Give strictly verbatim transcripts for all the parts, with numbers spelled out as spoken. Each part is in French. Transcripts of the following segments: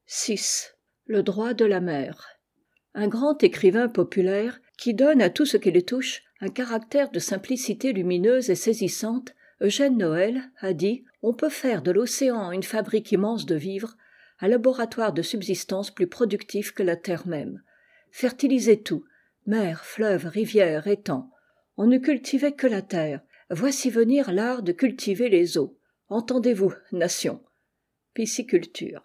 six. Le droit de la mer. Un grand écrivain populaire, qui donne à tout ce qu'il touche un caractère de simplicité lumineuse et saisissante, Eugène Noël, a dit « On peut faire de l'océan une fabrique immense de vivres, un laboratoire de subsistance plus productif que la terre même. Fertiliser tout, mer, fleuves, rivières, étangs. On ne cultivait que la terre. Voici venir l'art de cultiver les eaux. Entendez-vous, nation ?» Pisciculture.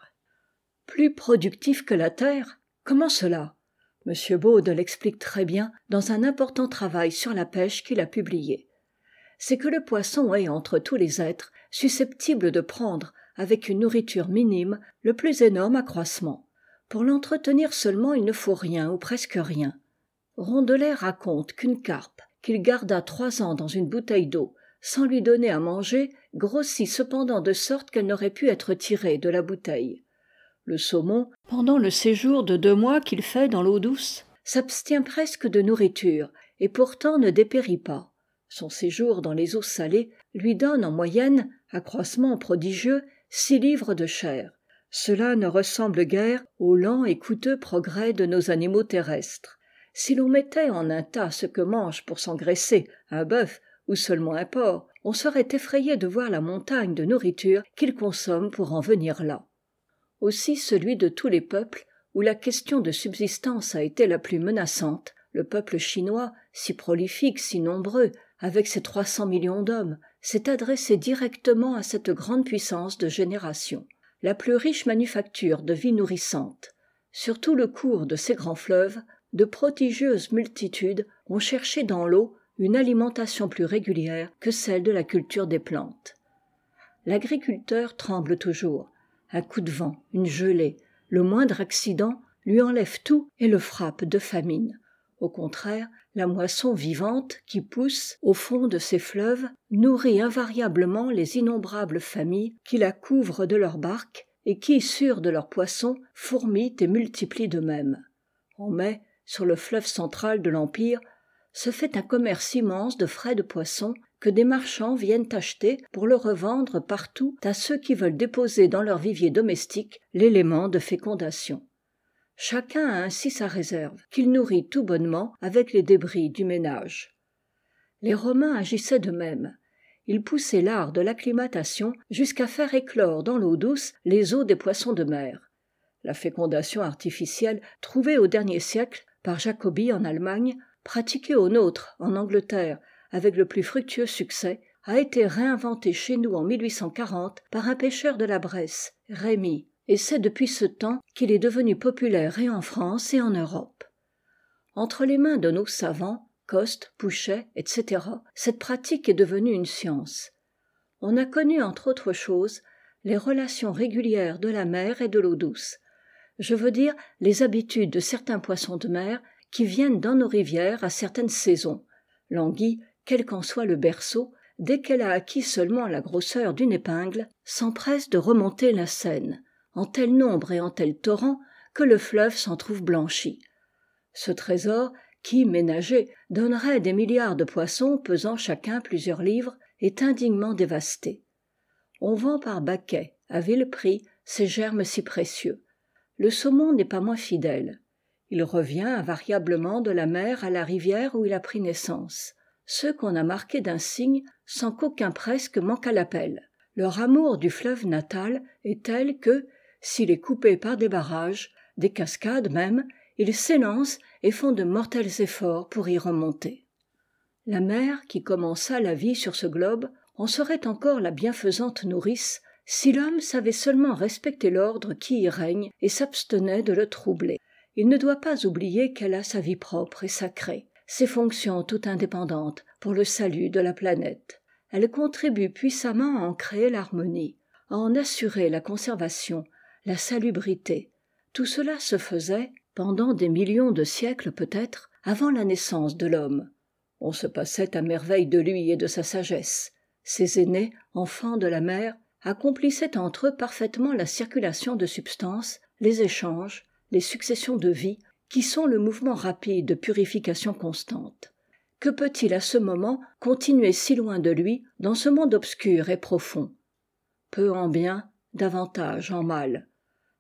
Plus productif que la terre ? Comment cela ? M. Baude l'explique très bien dans un important travail sur la pêche qu'il a publié. C'est que le poisson est, entre tous les êtres, susceptible de prendre, avec une nourriture minime, le plus énorme accroissement. Pour l'entretenir seulement, il ne faut rien ou presque rien. Rondelet raconte qu'une carpe, qu'il garda trois ans dans une bouteille d'eau, sans lui donner à manger, grossit cependant de sorte qu'elle n'aurait pu être tirée de la bouteille. Le saumon, pendant le séjour de deux mois qu'il fait dans l'eau douce, s'abstient presque de nourriture et pourtant ne dépérit pas. Son séjour dans les eaux salées lui donne en moyenne, accroissement prodigieux, six livres de chair. Cela ne ressemble guère aux lents et coûteux progrès de nos animaux terrestres. Si l'on mettait en un tas ce que mange pour s'engraisser un bœuf ou seulement un porc, on serait effrayé de voir la montagne de nourriture qu'il consomme pour en venir là. Aussi celui de tous les peuples où la question de subsistance a été la plus menaçante, le peuple chinois, si prolifique, si nombreux, avec ses trois cents millions d'hommes, s'est adressé directement à cette grande puissance de génération, la plus riche manufacture de vie nourrissante. Sur tout le cours de ces grands fleuves, de prodigieuses multitudes ont cherché dans l'eau une alimentation plus régulière que celle de la culture des plantes. L'agriculteur tremble toujours. Un coup de vent, une gelée, le moindre accident lui enlève tout et le frappe de famine. Au contraire, la moisson vivante qui pousse au fond de ces fleuves nourrit invariablement les innombrables familles qui la couvrent de leurs barques et qui, sûres de leurs poissons, fourmillent et multiplient d'eux-mêmes. En mai, sur le fleuve central de l'Empire, se fait un commerce immense de frais de poissons que des marchands viennent acheter pour le revendre partout à ceux qui veulent déposer dans leur vivier domestique l'élément de fécondation. Chacun a ainsi sa réserve, qu'il nourrit tout bonnement avec les débris du ménage. Les Romains agissaient de même. Ils poussaient l'art de l'acclimatation jusqu'à faire éclore dans l'eau douce les os des poissons de mer. La fécondation artificielle, trouvée au dernier siècle par Jacobi en Allemagne, pratiquée au nôtre en Angleterre avec le plus fructueux succès, a été réinventée chez nous en mille huit cent quarante par un pêcheur de la Bresse, Rémy, et c'est depuis ce temps qu'il est devenu populaire et en France et en Europe. Entre les mains de nos savants, Coste, Pouchet, et cetera, cette pratique est devenue une science. On a connu, entre autres choses, les relations régulières de la mer et de l'eau douce. Je veux dire les habitudes de certains poissons de mer qui viennent dans nos rivières à certaines saisons. L'anguille, quel qu'en soit le berceau, dès qu'elle a acquis seulement la grosseur d'une épingle, s'empresse de remonter la Seine, en tel nombre et en tel torrent que le fleuve s'en trouve blanchi. Ce trésor, qui, ménagé, donnerait des milliards de poissons pesant chacun plusieurs livres, est indignement dévasté. On vend par baquets, à vil prix, ces germes si précieux. Le saumon n'est pas moins fidèle. Il revient invariablement de la mer à la rivière où il a pris naissance. Ceux qu'on a marqués d'un signe sans qu'aucun presque manque à l'appel. Leur amour du fleuve natal est tel que, s'il est coupé par des barrages, des cascades même, ils s'élancent et font de mortels efforts pour y remonter. La mer, qui commença la vie sur ce globe, en serait encore la bienfaisante nourrice si l'homme savait seulement respecter l'ordre qui y règne et s'abstenait de le troubler. Il ne doit pas oublier qu'elle a sa vie propre et sacrée, ses fonctions tout indépendantes pour le salut de la planète. Elle contribue puissamment à en créer l'harmonie, à en assurer la conservation, la salubrité. Tout cela se faisait, pendant des millions de siècles peut-être, avant la naissance de l'homme. On se passait à merveille de lui et de sa sagesse. Ses aînés, enfants de la mer, accomplissaient entre eux parfaitement la circulation de substances, les échanges, les successions de vie, qui sont le mouvement rapide de purification constante. Que peut-il à ce moment continuer si loin de lui, dans ce monde obscur et profond ? Peu en bien, davantage en mal.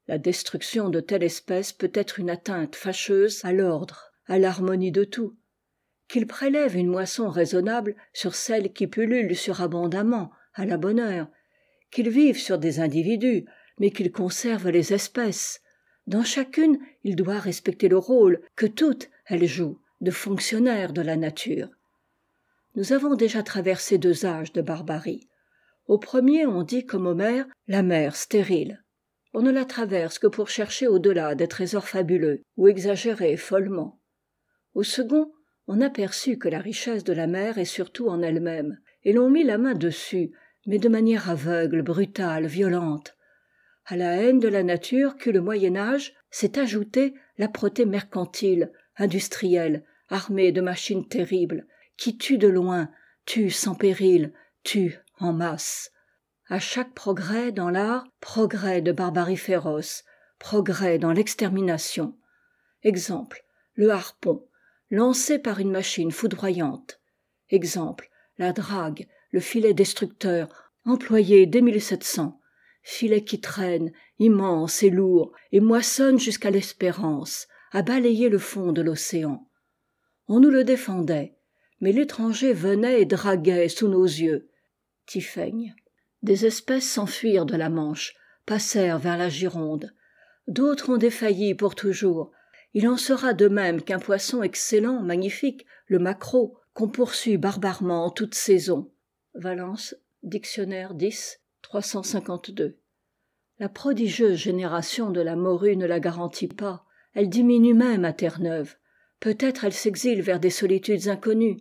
La destruction de telle espèce peut être une atteinte fâcheuse à l'ordre, à l'harmonie de tout. Qu'il prélève une moisson raisonnable sur celle qui pullule surabondamment, à la bonne heure, qu'il vive sur des individus, mais qu'il conserve les espèces. Dans chacune, il doit respecter le rôle que toutes elles jouent de fonctionnaires de la nature. Nous avons déjà traversé deux âges de barbarie. Au premier, on dit comme Homère, la mer stérile. On ne la traverse que pour chercher au-delà des trésors fabuleux ou exagérer follement. Au second, on aperçut que la richesse de la mer est surtout en elle-même, et l'on mit la main dessus, mais de manière aveugle, brutale, violente. À la haine de la nature qu'eut le Moyen-Âge s'est ajoutée l'âpreté mercantile, industrielle, armée de machines terribles, qui tuent de loin, tuent sans péril, tuent en masse. À chaque progrès dans l'art, progrès de barbarie féroce, progrès dans l'extermination. Exemple, le harpon, lancé par une machine foudroyante. Exemple, la drague, le filet destructeur, employé dès mille sept cents, filet qui traîne, immense et lourd, et moissonne jusqu'à l'espérance, à balayer le fond de l'océan. On nous le défendait, mais l'étranger venait et draguait sous nos yeux. Typhaigne. Des espèces s'enfuirent de la Manche, passèrent vers la Gironde. D'autres ont défailli pour toujours. Il en sera de même qu'un poisson excellent, magnifique, le maquereau, qu'on poursuit barbarement en toute saison. Valence, Dictionnaire dix, trois cent cinquante-deux. La prodigieuse génération de la morue ne la garantit pas. Elle diminue même à Terre-Neuve. Peut-être elle s'exile vers des solitudes inconnues.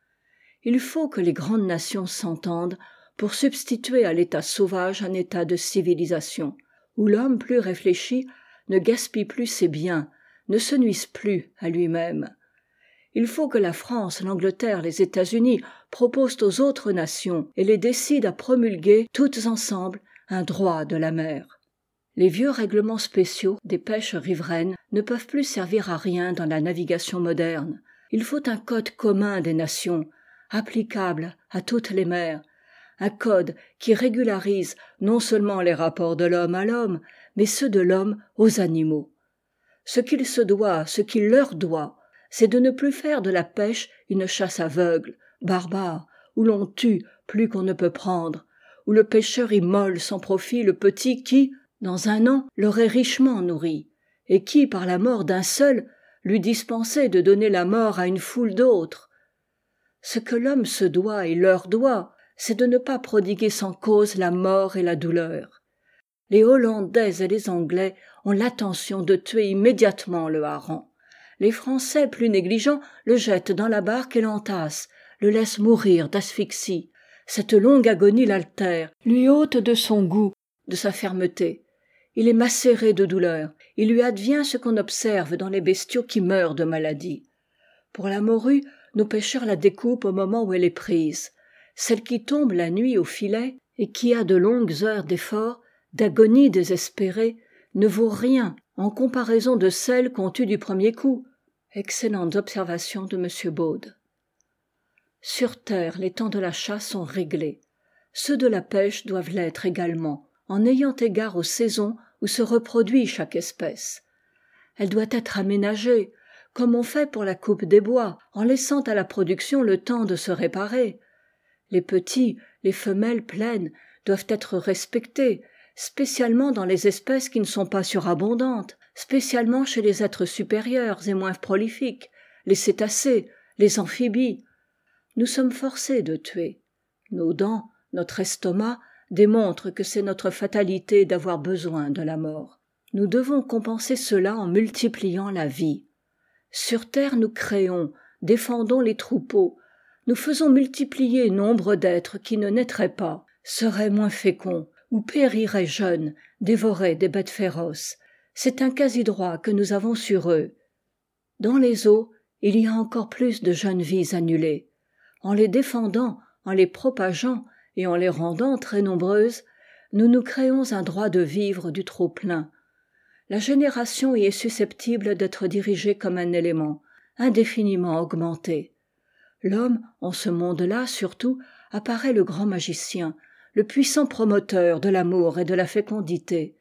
Il faut que les grandes nations s'entendent pour substituer à l'état sauvage un état de civilisation, où l'homme plus réfléchi ne gaspille plus ses biens, ne se nuise plus à lui-même. Il faut que la France, l'Angleterre, les États-Unis proposent aux autres nations et les décident à promulguer toutes ensemble un droit de la mer. Les vieux règlements spéciaux des pêches riveraines ne peuvent plus servir à rien dans la navigation moderne. Il faut un code commun des nations, applicable à toutes les mers, un code qui régularise non seulement les rapports de l'homme à l'homme, mais ceux de l'homme aux animaux. Ce qu'il se doit, ce qu'il leur doit, c'est de ne plus faire de la pêche une chasse aveugle, barbare, où l'on tue plus qu'on ne peut prendre, où le pêcheur immole sans profit le petit qui, dans un an, l'aurait richement nourri, et qui, par la mort d'un seul, l'eût dispensé de donner la mort à une foule d'autres. Ce que l'homme se doit et leur doit, c'est de ne pas prodiguer sans cause la mort et la douleur. Les Hollandais et les Anglais ont l'attention de tuer immédiatement le hareng. Les Français, plus négligents, le jettent dans la barque et l'entassent, le laissent mourir d'asphyxie. Cette longue agonie l'altère, lui ôte de son goût, de sa fermeté. Il est macéré de douleur. Il lui advient ce qu'on observe dans les bestiaux qui meurent de maladie. Pour la morue, nos pêcheurs la découpent au moment où elle est prise. Celle qui tombe la nuit au filet et qui a de longues heures d'effort, d'agonie désespérée, ne vaut rien en comparaison de celle qu'on tue du premier coup. Excellentes observations de M. Baude. Sur terre, les temps de la chasse sont réglés. Ceux de la pêche doivent l'être également, en ayant égard aux saisons où se reproduit chaque espèce. Elle doit être aménagée, comme on fait pour la coupe des bois, en laissant à la production le temps de se réparer. Les petits, les femelles pleines, doivent être respectés, spécialement dans les espèces qui ne sont pas surabondantes, spécialement chez les êtres supérieurs et moins prolifiques, les cétacés, les amphibies. Nous sommes forcés de tuer. Nos dents, notre estomac démontrent que c'est notre fatalité d'avoir besoin de la mort. Nous devons compenser cela en multipliant la vie. Sur terre nous créons, défendons les troupeaux, nous faisons multiplier nombre d'êtres qui ne naîtraient pas, seraient moins féconds, ou périraient jeunes, dévorés des bêtes féroces. C'est un quasi-droit que nous avons sur eux. Dans les eaux, il y a encore plus de jeunes vies annulées. En les défendant, en les propageant et en les rendant très nombreuses, nous nous créons un droit de vivre du trop-plein. La génération y est susceptible d'être dirigée comme un élément, indéfiniment augmenté. L'homme, en ce monde-là surtout, apparaît le grand magicien, le puissant promoteur de l'amour et de la fécondité.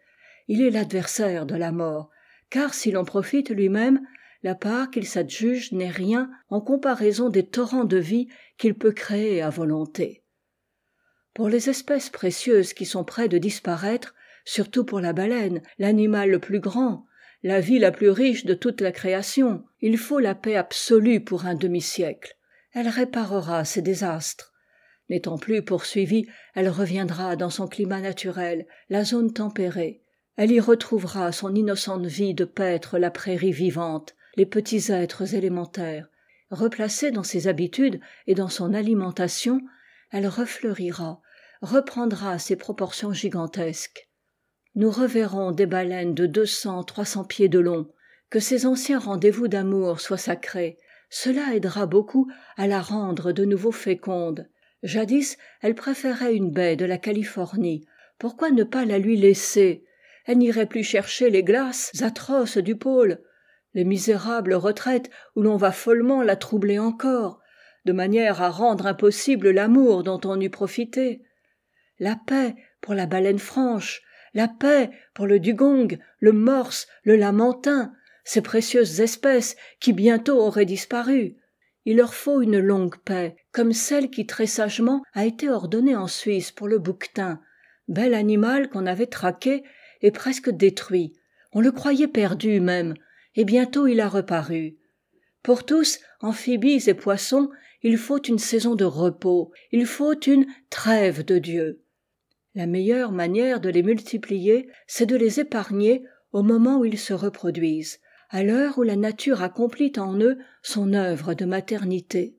il est l'adversaire de la mort, car s'il en profite lui-même, la part qu'il s'adjuge n'est rien en comparaison des torrents de vie qu'il peut créer à volonté. Pour les espèces précieuses qui sont près de disparaître, surtout pour la baleine, l'animal le plus grand, la vie la plus riche de toute la création, il faut la paix absolue pour un demi-siècle. Elle réparera ces désastres. N'étant plus poursuivie, elle reviendra dans son climat naturel, la zone tempérée. Elle y retrouvera son innocente vie de paître la prairie vivante, les petits êtres élémentaires. Replacée dans ses habitudes et dans son alimentation, elle refleurira, reprendra ses proportions gigantesques. Nous reverrons des baleines de deux cents, trois cents pieds de long. Que ces anciens rendez-vous d'amour soient sacrés. Cela aidera beaucoup à la rendre de nouveau féconde. Jadis, elle préférait une baie de la Californie. Pourquoi ne pas la lui laisser ? Elle n'irait plus chercher les glaces atroces du pôle, les misérables retraites où l'on va follement la troubler encore, de manière à rendre impossible l'amour dont on eût profité. La paix pour la baleine franche, la paix pour le dugong, le morse, le lamantin, ces précieuses espèces qui bientôt auraient disparu. Il leur faut une longue paix, comme celle qui très sagement a été ordonnée en Suisse pour le bouquetin, bel animal qu'on avait traqué et presque détruit. On le croyait perdu même, et bientôt il a reparu. Pour tous, amphibies et poissons, il faut une saison de repos, il faut une trêve de Dieu. La meilleure manière de les multiplier, c'est de les épargner au moment où ils se reproduisent, à l'heure où la nature accomplit en eux son œuvre de maternité.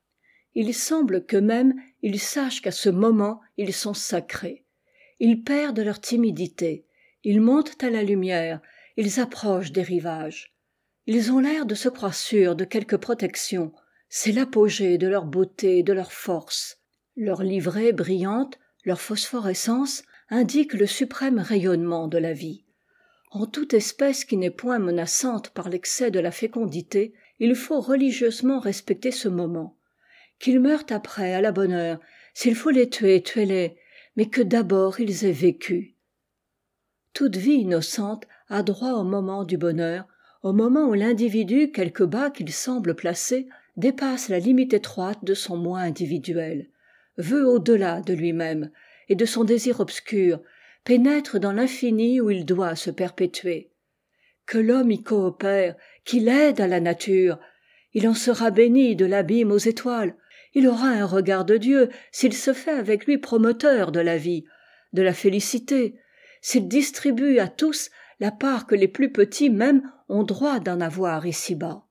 Il semble qu'eux-mêmes, ils sachent qu'à ce moment, ils sont sacrés. Ils perdent leur timidité, ils montent à la lumière, ils approchent des rivages. Ils ont l'air de se croire sûrs de quelque protection, c'est l'apogée de leur beauté et de leur force. Leur livrée brillante, leur phosphorescence indiquent le suprême rayonnement de la vie. En toute espèce qui n'est point menaçante par l'excès de la fécondité, il faut religieusement respecter ce moment. Qu'ils meurent après à la bonne heure, s'il faut les tuer, tuez-les, mais que d'abord ils aient vécu. Toute vie innocente a droit au moment du bonheur, au moment où l'individu, quelque bas qu'il semble placé, dépasse la limite étroite de son moi individuel, veut au-delà de lui-même et de son désir obscur, pénètre dans l'infini où il doit se perpétuer. Que l'homme y coopère, qu'il aide à la nature, il en sera béni de l'abîme aux étoiles, il aura un regard de Dieu s'il se fait avec lui promoteur de la vie, de la félicité, s'il distribue à tous la part que les plus petits même ont droit d'en avoir ici-bas.